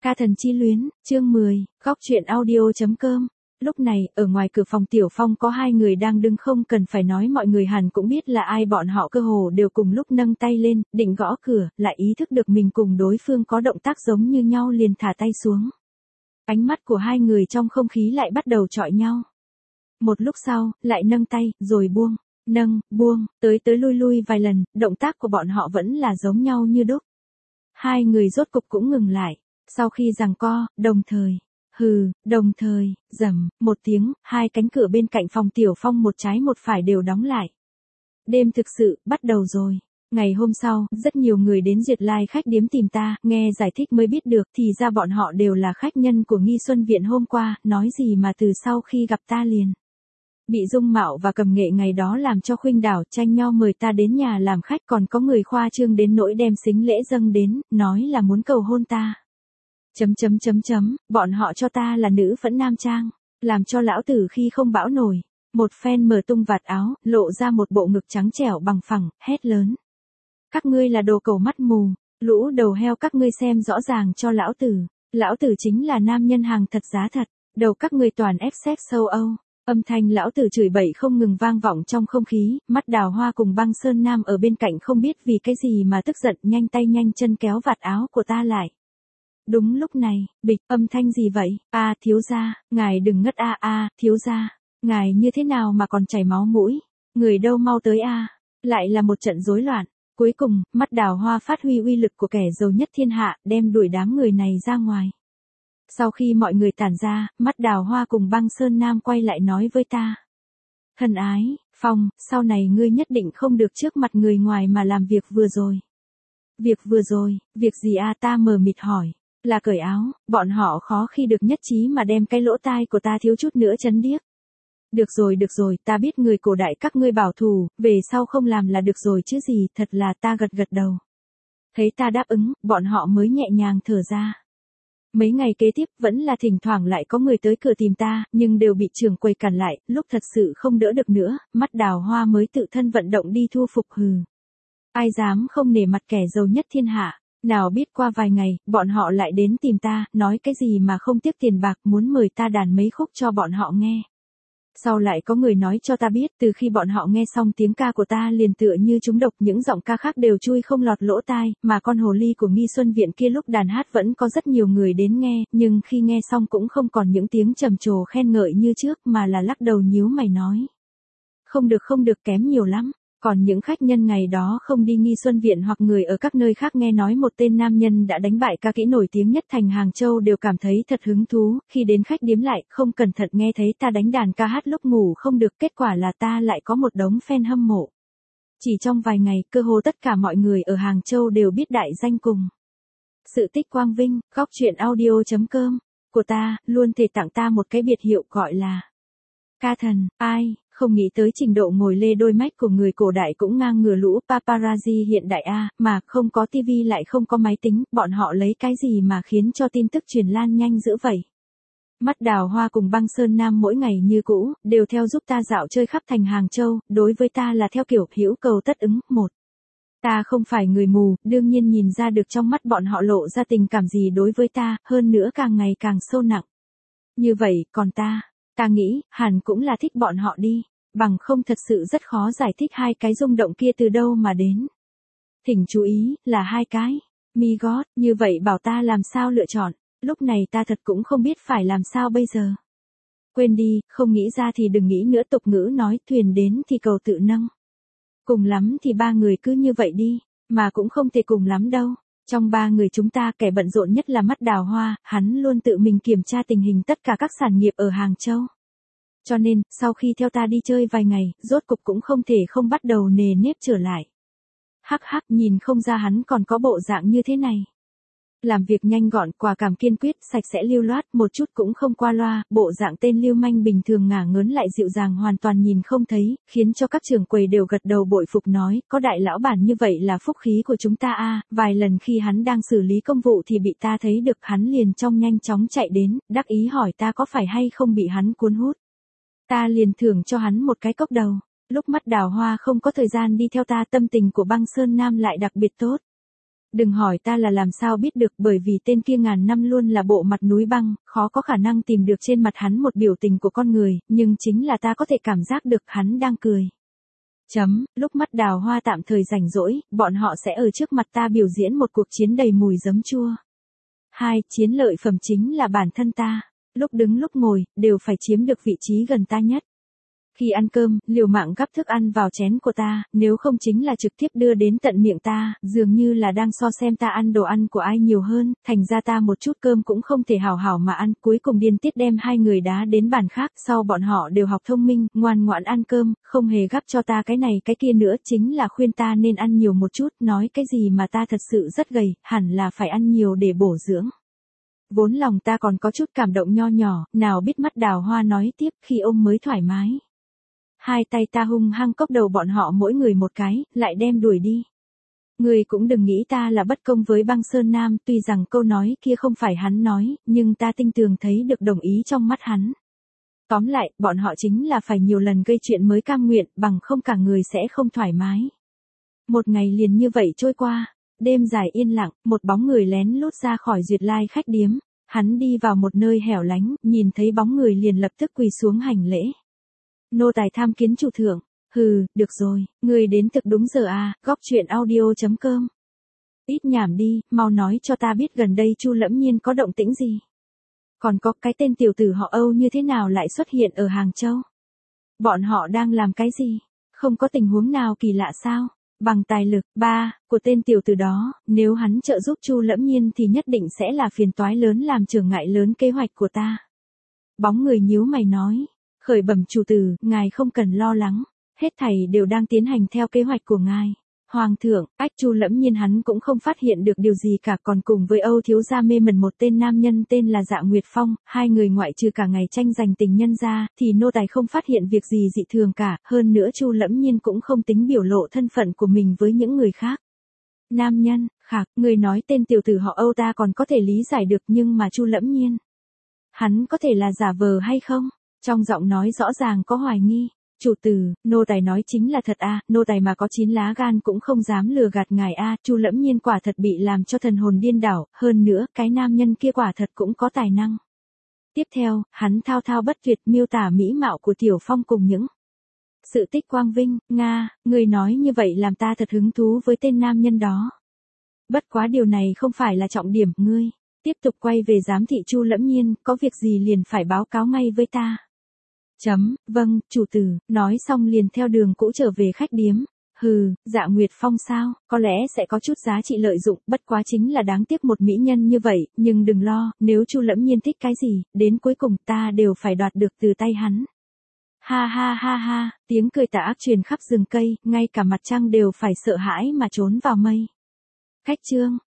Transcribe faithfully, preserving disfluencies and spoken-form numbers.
Ca thần chi luyến, chương mười, góc truyện audio.com. Lúc này, ở ngoài cửa phòng Tiểu Phong có hai người đang đứng, không cần phải nói mọi người hẳn cũng biết là ai, bọn họ cơ hồ đều cùng lúc nâng tay lên, định gõ cửa, lại ý thức được mình cùng đối phương có động tác giống như nhau liền thả tay xuống. Ánh mắt của hai người trong không khí lại bắt đầu chọi nhau. Một lúc sau, lại nâng tay, rồi buông, nâng, buông, tới tới lui lui vài lần, động tác của bọn họ vẫn là giống nhau như đúc. Hai người rốt cục cũng ngừng lại. Sau khi giằng co, đồng thời, hừ, đồng thời, rầm, một tiếng, hai cánh cửa bên cạnh phòng Tiểu Phong một trái một phải đều đóng lại. Đêm thực sự, bắt đầu rồi. Ngày hôm sau, rất nhiều người đến Duyệt Lai khách điếm tìm ta, nghe giải thích mới biết được thì ra bọn họ đều là khách nhân của Nghi Xuân Viện hôm qua, nói gì mà từ sau khi gặp ta liền. Bị dung mạo và cầm nghệ ngày đó làm cho khuynh đảo, tranh nhau mời ta đến nhà làm khách, còn có người khoa trương đến nỗi đem sính lễ dâng đến, nói là muốn cầu hôn ta. Chấm chấm chấm chấm, bọn họ cho ta là nữ phẫn nam trang, làm cho lão tử khi không bão nổi. Một phen mở tung vạt áo, lộ ra một bộ ngực trắng trẻo bằng phẳng, hét lớn. Các ngươi là đồ cẩu mắt mù, lũ đầu heo, các ngươi xem rõ ràng cho lão tử. Lão tử chính là nam nhân hàng thật giá thật, đầu các ngươi toàn ép sex sâu Âu. Âm thanh lão tử chửi bậy không ngừng vang vọng trong không khí, Mắt Đào Hoa cùng Băng Sơn Nam ở bên cạnh không biết vì cái gì mà tức giận, nhanh tay nhanh chân kéo vạt áo của ta lại. Đúng lúc này, bịch, âm thanh gì vậy? A thiếu gia, ngài đừng ngất a a, thiếu gia, ngài như thế nào mà còn chảy máu mũi? Người đâu mau tới a. Lại là một trận rối loạn. Cuối cùng, Mắt Đào Hoa phát huy uy lực của kẻ giàu nhất thiên hạ, đem đuổi đám người này ra ngoài. Sau khi mọi người tản ra, Mắt Đào Hoa cùng Băng Sơn Nam quay lại nói với ta. Thân ái, Phong, sau này ngươi nhất định không được trước mặt người ngoài mà làm việc vừa rồi. Việc vừa rồi, việc gì a? Ta mờ mịt hỏi. Là cởi áo, bọn họ khó khi được nhất trí mà đem cái lỗ tai của ta thiếu chút nữa chấn điếc. Được rồi được rồi, ta biết người cổ đại các ngươi bảo thủ, về sau không làm là được rồi chứ gì, thật là ta gật gật đầu. Thấy ta đáp ứng, bọn họ mới nhẹ nhàng thở ra. Mấy ngày kế tiếp, vẫn là thỉnh thoảng lại có người tới cửa tìm ta, nhưng đều bị trưởng quầy cản lại, lúc thật sự không đỡ được nữa, Mắt Đào Hoa mới tự thân vận động đi thu phục hừ. Ai dám không nể mặt kẻ giàu nhất thiên hạ. Nào biết qua vài ngày, bọn họ lại đến tìm ta, nói cái gì mà không tiếc tiền bạc, muốn mời ta đàn mấy khúc cho bọn họ nghe. Sau lại có người nói cho ta biết, từ khi bọn họ nghe xong tiếng ca của ta liền tựa như trúng độc, những giọng ca khác đều chui không lọt lỗ tai, mà con hồ ly của Nghi Xuân Viện kia lúc đàn hát vẫn có rất nhiều người đến nghe, nhưng khi nghe xong cũng không còn những tiếng trầm trồ khen ngợi như trước, mà là lắc đầu nhíu mày nói. Không được không được, kém nhiều lắm. Còn những khách nhân ngày đó không đi Nghi Xuân Viện hoặc người ở các nơi khác nghe nói một tên nam nhân đã đánh bại ca kỹ nổi tiếng nhất thành Hàng Châu đều cảm thấy thật hứng thú, khi đến khách điếm lại, không cẩn thận nghe thấy ta đánh đàn ca hát lúc ngủ không được, kết quả là ta lại có một đống fan hâm mộ. Chỉ trong vài ngày, cơ hồ tất cả mọi người ở Hàng Châu đều biết đại danh cùng. Sự tích quang vinh, góc truyện audio.com, của ta, luôn thể tặng ta một cái biệt hiệu gọi là ca thần, ai. Không nghĩ tới trình độ ngồi lê đôi mách của người cổ đại cũng ngang ngửa lũ paparazzi hiện đại a, mà không có tivi lại không có máy tính, bọn họ lấy cái gì mà khiến cho tin tức truyền lan nhanh dữ vậy. Mắt Đào Hoa cùng Băng Sơn Nam mỗi ngày như cũ, đều theo giúp ta dạo chơi khắp thành Hàng Châu, đối với ta là theo kiểu hữu cầu tất ứng, một. Ta không phải người mù, đương nhiên nhìn ra được trong mắt bọn họ lộ ra tình cảm gì đối với ta, hơn nữa càng ngày càng sâu nặng. Như vậy, còn ta... Ta nghĩ, hẳn cũng là thích bọn họ đi, bằng không thật sự rất khó giải thích hai cái rung động kia từ đâu mà đến. Thỉnh chú ý, là hai cái. Mi God, như vậy bảo ta làm sao lựa chọn, lúc này ta thật cũng không biết phải làm sao bây giờ. Quên đi, không nghĩ ra thì đừng nghĩ nữa, tục ngữ nói thuyền đến thì cầu tự nâng. Cùng lắm thì ba người cứ như vậy đi, mà cũng không thể cùng lắm đâu. Trong ba người chúng ta kẻ bận rộn nhất là Mắt Đào Hoa, hắn luôn tự mình kiểm tra tình hình tất cả các sản nghiệp ở Hàng Châu. Cho nên, sau khi theo ta đi chơi vài ngày, rốt cục cũng không thể không bắt đầu nề nếp trở lại. Hắc hắc, nhìn không ra hắn còn có bộ dạng như thế này. Làm việc nhanh gọn, quả cảm kiên quyết, sạch sẽ lưu loát, một chút cũng không qua loa, bộ dạng tên lưu manh bình thường ngả ngớn lại dịu dàng hoàn toàn nhìn không thấy, khiến cho các trưởng quầy đều gật đầu bội phục nói, có đại lão bản như vậy là phúc khí của chúng ta a. Vài lần khi hắn đang xử lý công vụ thì bị ta thấy được, hắn liền trong nhanh chóng chạy đến, đắc ý hỏi ta có phải hay không bị hắn cuốn hút. Ta liền thưởng cho hắn một cái cốc đầu. Lúc Mắt Đào Hoa không có thời gian đi theo ta, tâm tình của Băng Sơn Nam lại đặc biệt tốt. Đừng hỏi ta là làm sao biết được, bởi vì tên kia ngàn năm luôn là bộ mặt núi băng, khó có khả năng tìm được trên mặt hắn một biểu tình của con người, nhưng chính là ta có thể cảm giác được hắn đang cười. Chấm, lúc mắt Đào Hoa tạm thời rảnh rỗi, bọn họ sẽ ở trước mặt ta biểu diễn một cuộc chiến đầy mùi giấm chua. Hai, chiến lợi phẩm chính là bản thân ta, lúc đứng lúc ngồi, đều phải chiếm được vị trí gần ta nhất. Khi ăn cơm, liều mạng gắp thức ăn vào chén của ta, nếu không chính là trực tiếp đưa đến tận miệng ta, dường như là đang so xem ta ăn đồ ăn của ai nhiều hơn, thành ra ta một chút cơm cũng không thể hảo hảo mà ăn, cuối cùng điên tiết đem hai người đá đến bàn khác, sau bọn họ đều học thông minh, ngoan ngoãn ăn cơm, không hề gắp cho ta cái này cái kia nữa, chính là khuyên ta nên ăn nhiều một chút, nói cái gì mà ta thật sự rất gầy, hẳn là phải ăn nhiều để bổ dưỡng. Vốn lòng ta còn có chút cảm động nho nhỏ, nào biết mắt Đào Hoa nói tiếp, khi ôm mới thoải mái. Hai tay ta hung hăng cốc đầu bọn họ mỗi người một cái, lại đem đuổi đi. Người cũng đừng nghĩ ta là bất công với Băng Sơn Nam, tuy rằng câu nói kia không phải hắn nói, nhưng ta tinh tường thấy được đồng ý trong mắt hắn. Tóm lại, bọn họ chính là phải nhiều lần gây chuyện mới cam nguyện, bằng không cả người sẽ không thoải mái. Một ngày liền như vậy trôi qua, đêm dài yên lặng, một bóng người lén lút ra khỏi Duyệt Lai khách điếm, hắn đi vào một nơi hẻo lánh, nhìn thấy bóng người liền lập tức quỳ xuống hành lễ. Nô tài tham kiến chủ thượng. Hừ, được rồi, người đến thực đúng giờ à, góc chuyện audio chấm com. Ít nhảm đi, mau nói cho ta biết gần đây Chu Lẫm Nhiên có động tĩnh gì. Còn có cái tên tiểu tử họ Âu như thế nào lại xuất hiện ở Hàng Châu. Bọn họ đang làm cái gì, không có tình huống nào kỳ lạ sao. Bằng tài lực, ba, của tên tiểu tử đó, nếu hắn trợ giúp Chu Lẫm Nhiên thì nhất định sẽ là phiền toái lớn làm trở ngại lớn kế hoạch của ta. Bóng người nhíu mày nói. Khởi bẩm chủ tử, ngài không cần lo lắng, hết thảy đều đang tiến hành theo kế hoạch của ngài. Hoàng thượng, ách Chu Lẫm Nhiên hắn cũng không phát hiện được điều gì cả, còn cùng với Âu thiếu gia mê mẩn một tên nam nhân tên là Dạ Nguyệt Phong, hai người ngoại trừ cả ngày tranh giành tình nhân ra, thì nô tài không phát hiện việc gì dị thường cả, hơn nữa Chu Lẫm Nhiên cũng không tính biểu lộ thân phận của mình với những người khác. Nam nhân, khạc, người nói tên tiểu tử họ Âu ta còn có thể lý giải được, nhưng mà Chu Lẫm Nhiên, hắn có thể là giả vờ hay không? Trong giọng nói rõ ràng có hoài nghi. Chủ tử, nô tài nói chính là thật a, nô tài mà có chín lá gan cũng không dám lừa gạt ngài a, Chu Lẫm Nhiên quả thật bị làm cho thần hồn điên đảo, hơn nữa, cái nam nhân kia quả thật cũng có tài năng. Tiếp theo, hắn thao thao bất tuyệt miêu tả mỹ mạo của Tiểu Phong cùng những sự tích quang vinh. Nga, người nói như vậy làm ta thật hứng thú với tên nam nhân đó. Bất quá điều này không phải là trọng điểm, ngươi tiếp tục quay về giám thị Chu Lẫm Nhiên, có việc gì liền phải báo cáo ngay với ta. Chấm, vâng, chủ tử, nói xong liền theo đường cũ trở về khách điếm. Hừ, Dạ Nguyệt Phong sao, có lẽ sẽ có chút giá trị lợi dụng, bất quá chính là đáng tiếc một mỹ nhân như vậy, nhưng đừng lo, nếu Chu Lẫm Nhiên thích cái gì, đến cuối cùng ta đều phải đoạt được từ tay hắn. Ha ha ha ha, tiếng cười tà ác truyền khắp rừng cây, ngay cả mặt trăng đều phải sợ hãi mà trốn vào mây. Khách chương.